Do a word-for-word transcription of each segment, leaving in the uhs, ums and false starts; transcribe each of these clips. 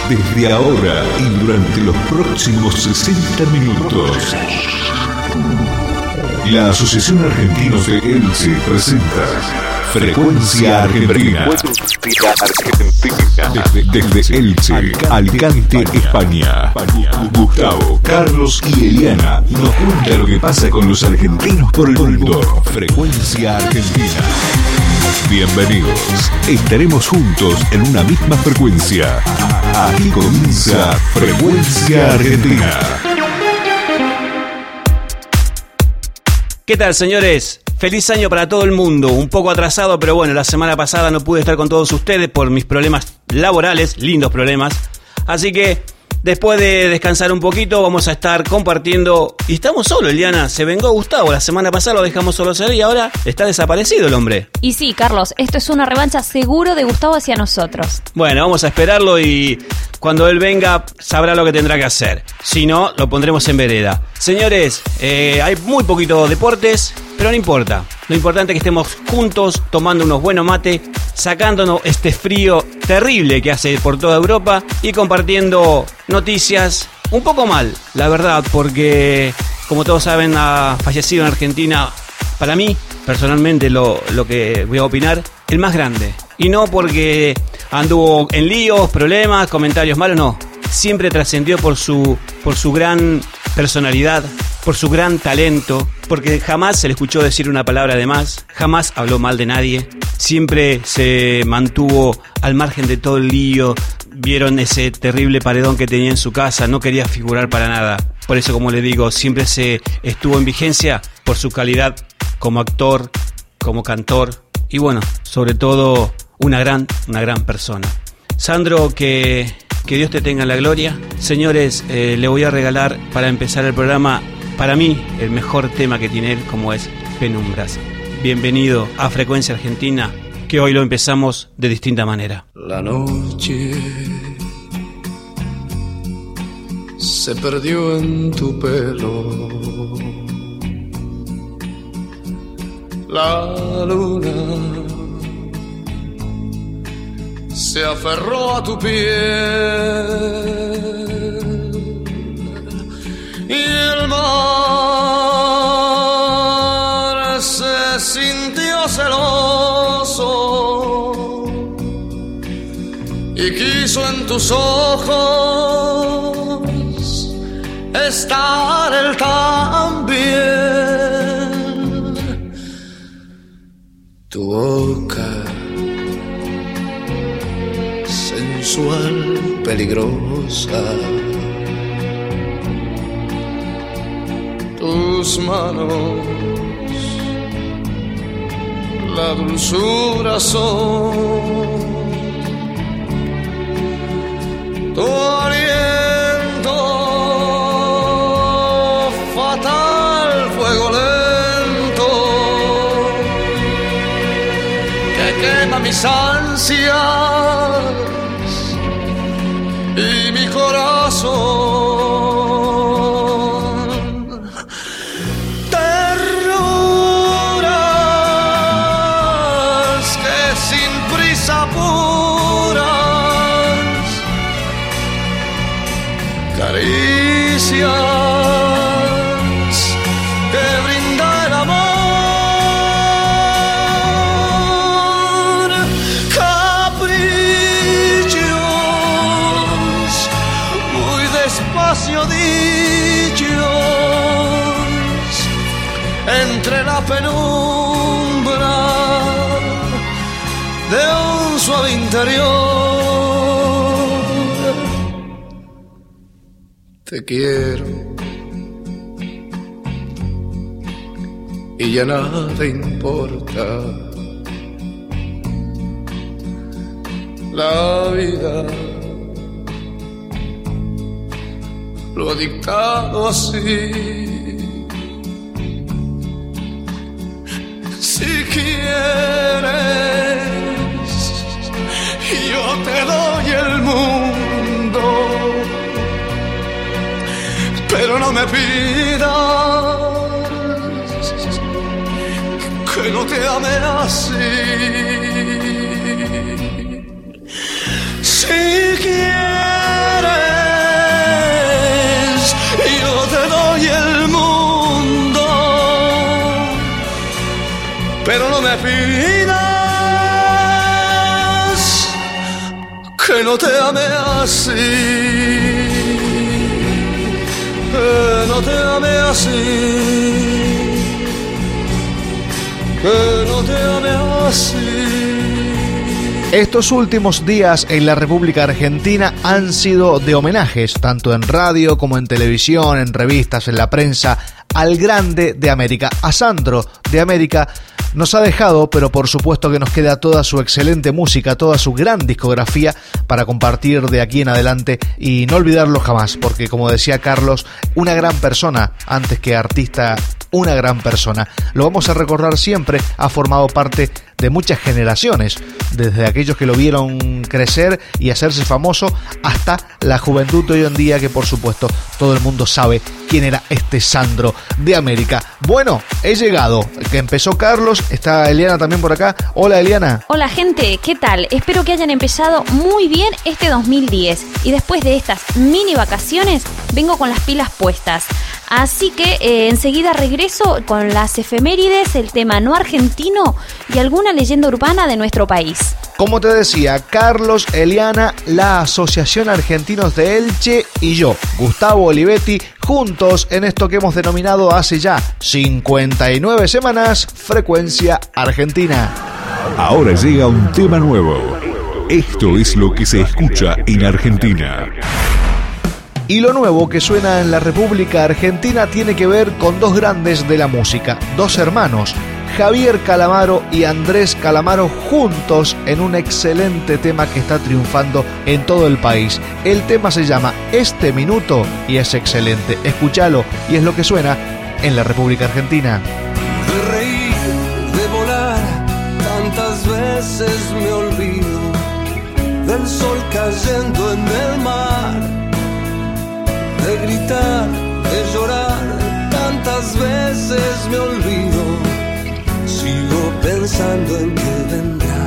Desde ahora y durante los próximos sesenta minutos, la Asociación Argentinos de Elche presenta Frecuencia Argentina. Desde, desde Elche, Alicante, España. Gustavo, Carlos y Eliana nos cuentan lo que pasa con los argentinos por el mundo. Frecuencia Argentina. Bienvenidos. Estaremos juntos en una misma frecuencia. Aquí comienza Frecuencia Argentina. ¿Qué tal, señores? Feliz año para todo el mundo. Un poco atrasado, pero bueno, la semana pasada no pude estar con todos ustedes por mis problemas laborales, lindos problemas. Así que después de descansar un poquito, vamos a estar compartiendo. Y estamos solos, Eliana. Se vengó Gustavo. La semana pasada lo dejamos solo salir y ahora está desaparecido el hombre. Y sí, Carlos, esto es una revancha seguro de Gustavo hacia nosotros. Bueno, vamos a esperarlo y cuando él venga sabrá lo que tendrá que hacer. Si no, lo pondremos en vereda. Señores, eh, hay muy poquitos deportes, pero no importa. Lo importante es que estemos juntos, tomando unos buenos mates, sacándonos este frío terrible que hace por toda Europa y compartiendo noticias un poco mal, la verdad, porque como todos saben ha fallecido en Argentina, para mí, personalmente lo, lo que voy a opinar, el más grande. Y no porque anduvo en líos, problemas, comentarios malos, no. Siempre trascendió por su, por su gran personalidad, por su gran talento, porque jamás se le escuchó decir una palabra de más, jamás habló mal de nadie, siempre se mantuvo al margen de todo el lío. Vieron ese terrible paredón que tenía en su casa, no quería figurar para nada. Por eso, como le digo, siempre se estuvo en vigencia por su calidad como actor, como cantor y bueno, sobre todo una gran, una gran persona. Sandro, que, que Dios te tenga en la gloria. Señores, eh, le voy a regalar para empezar el programa, para mí, el mejor tema que tiene él, como es Penumbras. Bienvenido a Frecuencia Argentina, que hoy lo empezamos de distinta manera. La noche se perdió en tu pelo, la luna se aferró a tu piel y el mar se sintió celoso y quiso en tus ojos estar él también. Tu boca sensual, peligrosa, tus manos la dulzura son, tu aliento fatal, fuego lento que quema mis ansias y mi corazón. Ternuras que sin prisa apuras, caricias que brinda el amor, caprichos muy despacio dichos entre la penumbra de un suave interior. Te quiero y ya nada importa. La vida lo ha dictado así. Si quieres, yo te doy el mundo, pero no me pidas que no te ame así. Si quieres, me pidas que no te ame así, que no te ame así, que no te ame así. Estos últimos días en la República Argentina han sido de homenajes, tanto en radio como en televisión, en revistas, en la prensa, al grande de América, a Sandro de América. Nos ha dejado, pero por supuesto que nos queda toda su excelente música, toda su gran discografía para compartir de aquí en adelante y no olvidarlo jamás, porque como decía Carlos, una gran persona, antes que artista, una gran persona. Lo vamos a recordar siempre, ha formado parte de muchas generaciones, desde aquellos que lo vieron crecer y hacerse famoso hasta la juventud de hoy en día, que por supuesto todo el mundo sabe quién era este Sandro de América. Bueno, he llegado, que empezó Carlos, está Eliana también por acá. Hola Eliana. Hola gente, ¿qué tal? Espero que hayan empezado muy bien este dos mil diez y después de estas mini vacaciones vengo con las pilas puestas. Así que eh, enseguida regreso con las efemérides, el tema no argentino y alguna leyenda urbana de nuestro país. Como te decía, Carlos, Eliana, la Asociación Argentinos de Elche y yo, Gustavo Olivetti, juntos en esto que hemos denominado hace ya cincuenta y nueve semanas, Frecuencia Argentina. Ahora llega un tema nuevo. Esto es lo que se escucha en Argentina. Y lo nuevo que suena en la República Argentina tiene que ver con dos grandes de la música, dos hermanos, Javier Calamaro y Andrés Calamaro, juntos en un excelente tema que está triunfando en todo el país. El tema se llama Este Minuto y es excelente. Escúchalo y es lo que suena en la República Argentina. De reír, de volar, tantas veces me olvido del sol cayendo en el mar. De gritar, de llorar, tantas veces me olvido. Sigo pensando en que vendrá.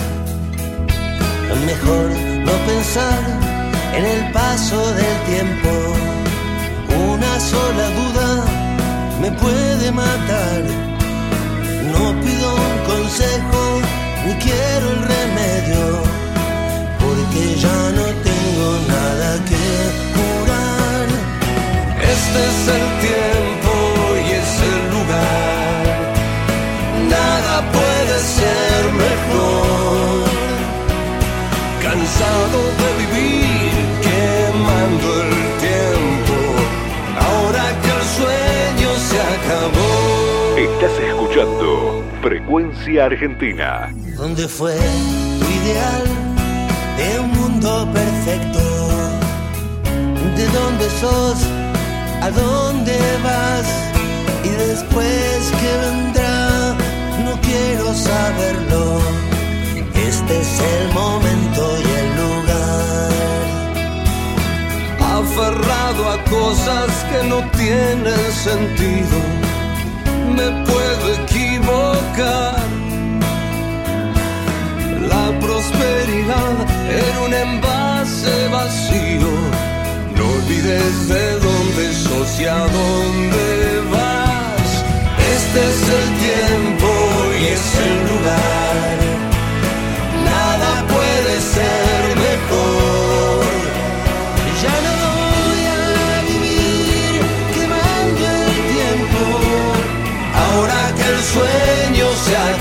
Mejor no pensar en el paso del tiempo. Una sola duda me puede matar. No pido un consejo ni quiero el remedio, porque ya no tengo nada que curar. Este es el tiempo y es el lugar. Nada puede ser mejor. Cansado de vivir quemando el tiempo, ahora que el sueño se acabó. Estás escuchando Frecuencia Argentina. ¿Dónde fue tu ideal de un mundo perfecto? ¿De dónde sos? ¿A dónde vas? Y después ¿qué vendrá? No quiero saberlo. Este es el momento y el lugar. Aferrado a cosas que no tienen sentido, me puedo equivocar. La prosperidad era un envase vacío. No olvides de dónde sos y a dónde vas. Este es el tiempo y es el lugar. Nada puede ser mejor. Ya no voy a vivir quemando el tiempo, ahora que el sueño se ha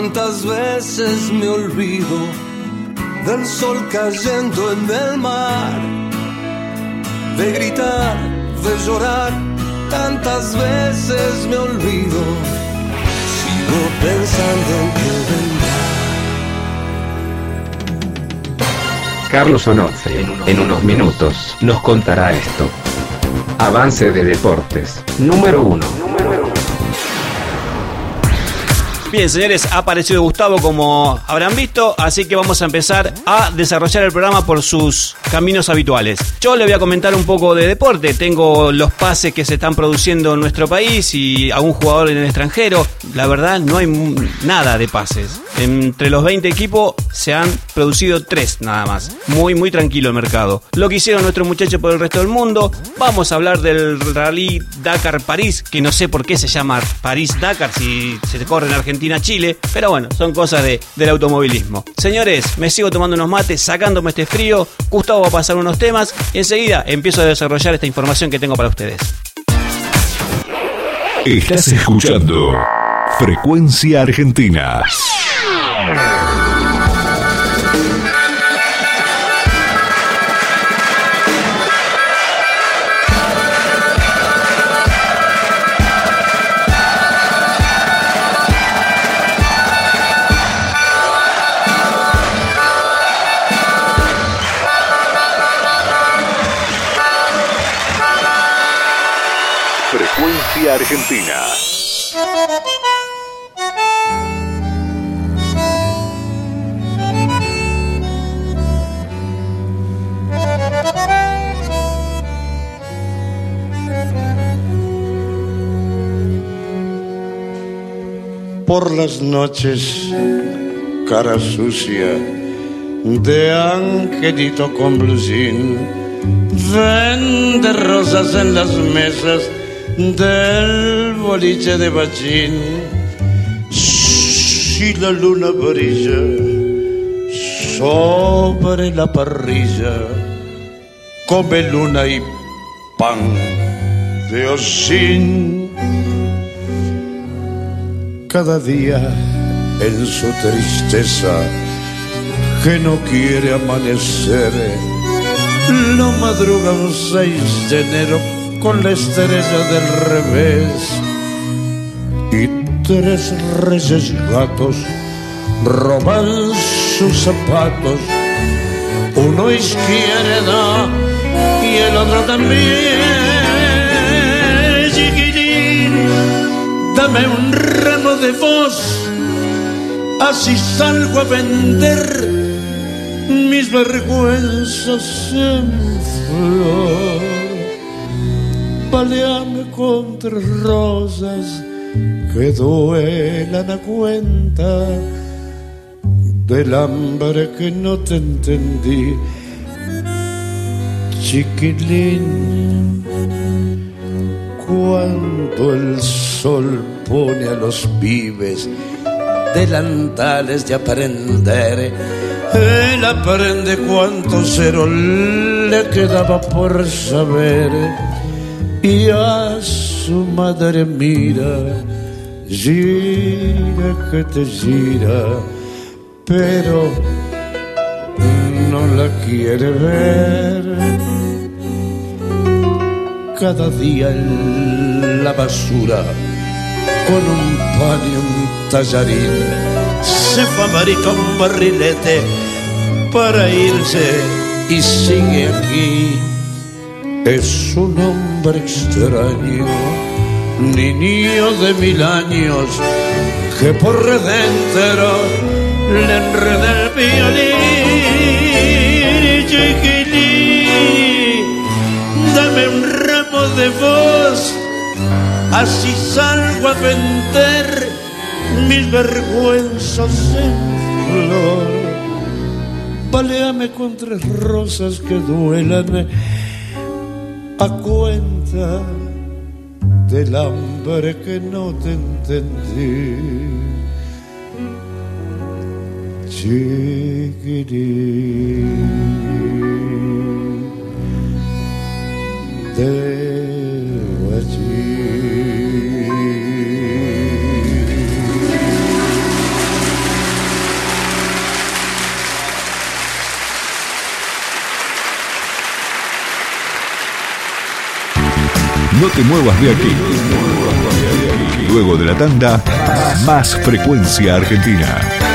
Cuántas veces me olvido del sol cayendo en el mar, de gritar, de llorar, tantas veces me olvido. Sigo pensando en que vendrá. Carlos Onofre, en unos minutos, nos contará esto. Avance de deportes, número uno. Bien, señores, ha aparecido Gustavo, como habrán visto, así que vamos a empezar a desarrollar el programa por sus caminos habituales. Yo le voy a comentar un poco de deporte. Tengo los pases que se están produciendo en nuestro país y algún jugador en el extranjero. La verdad, no hay nada de pases. Entre los veinte equipos se han producido tres nada más. Muy, muy tranquilo el mercado. Lo que hicieron nuestros muchachos por el resto del mundo. Vamos a hablar del Rally Dakar París, que no sé por qué se llama París Dakar si se corre en Argentina, Chile, pero bueno, son cosas de, del automovilismo. Señores, me sigo tomando unos mates, sacándome este frío. Gustavo va a pasar unos temas y enseguida empiezo a desarrollar esta información que tengo para ustedes. Estás escuchando Frecuencia Argentina. Frecuencia Argentina. Por las noches, cara sucia de angelito con blusín, vende rosas en las mesas del boliche de Bachín. Si la luna brilla sobre la parrilla, come luna y pan de hocín. Cada día en su tristeza que no quiere amanecer, lo madruga un seis de enero con la estrella del revés, y tres reyes gatos roban sus zapatos, uno izquierdo y el otro también. Chiquitín, dame un ramo de voz, así salgo a vender mis vergüenzas en flor. Baleame con tres rosas que duelan a cuenta del hambre que no te entendí. Chiquilín, cuando el sol pone a los pibes delantales de aprender, él aprende cuánto cero le quedaba por saber. Y a su madre mira, gira que te gira, pero no la quiere ver. Cada día en la basura, con un pan y un tallarín, se fabrica un barrilete para irse y sigue aquí. Es un hombre extraño, niño de mil años, que por dentro le enreda el violín. Chiquilín, dame un ramo de voz, así salgo a vender mis vergüenzas en flor. Baleame con tres rosas que duelan a cuenta del hambre que no te entendí. Chiquirín de allí. No te muevas de aquí. Luego de la tanda, más Frecuencia Argentina.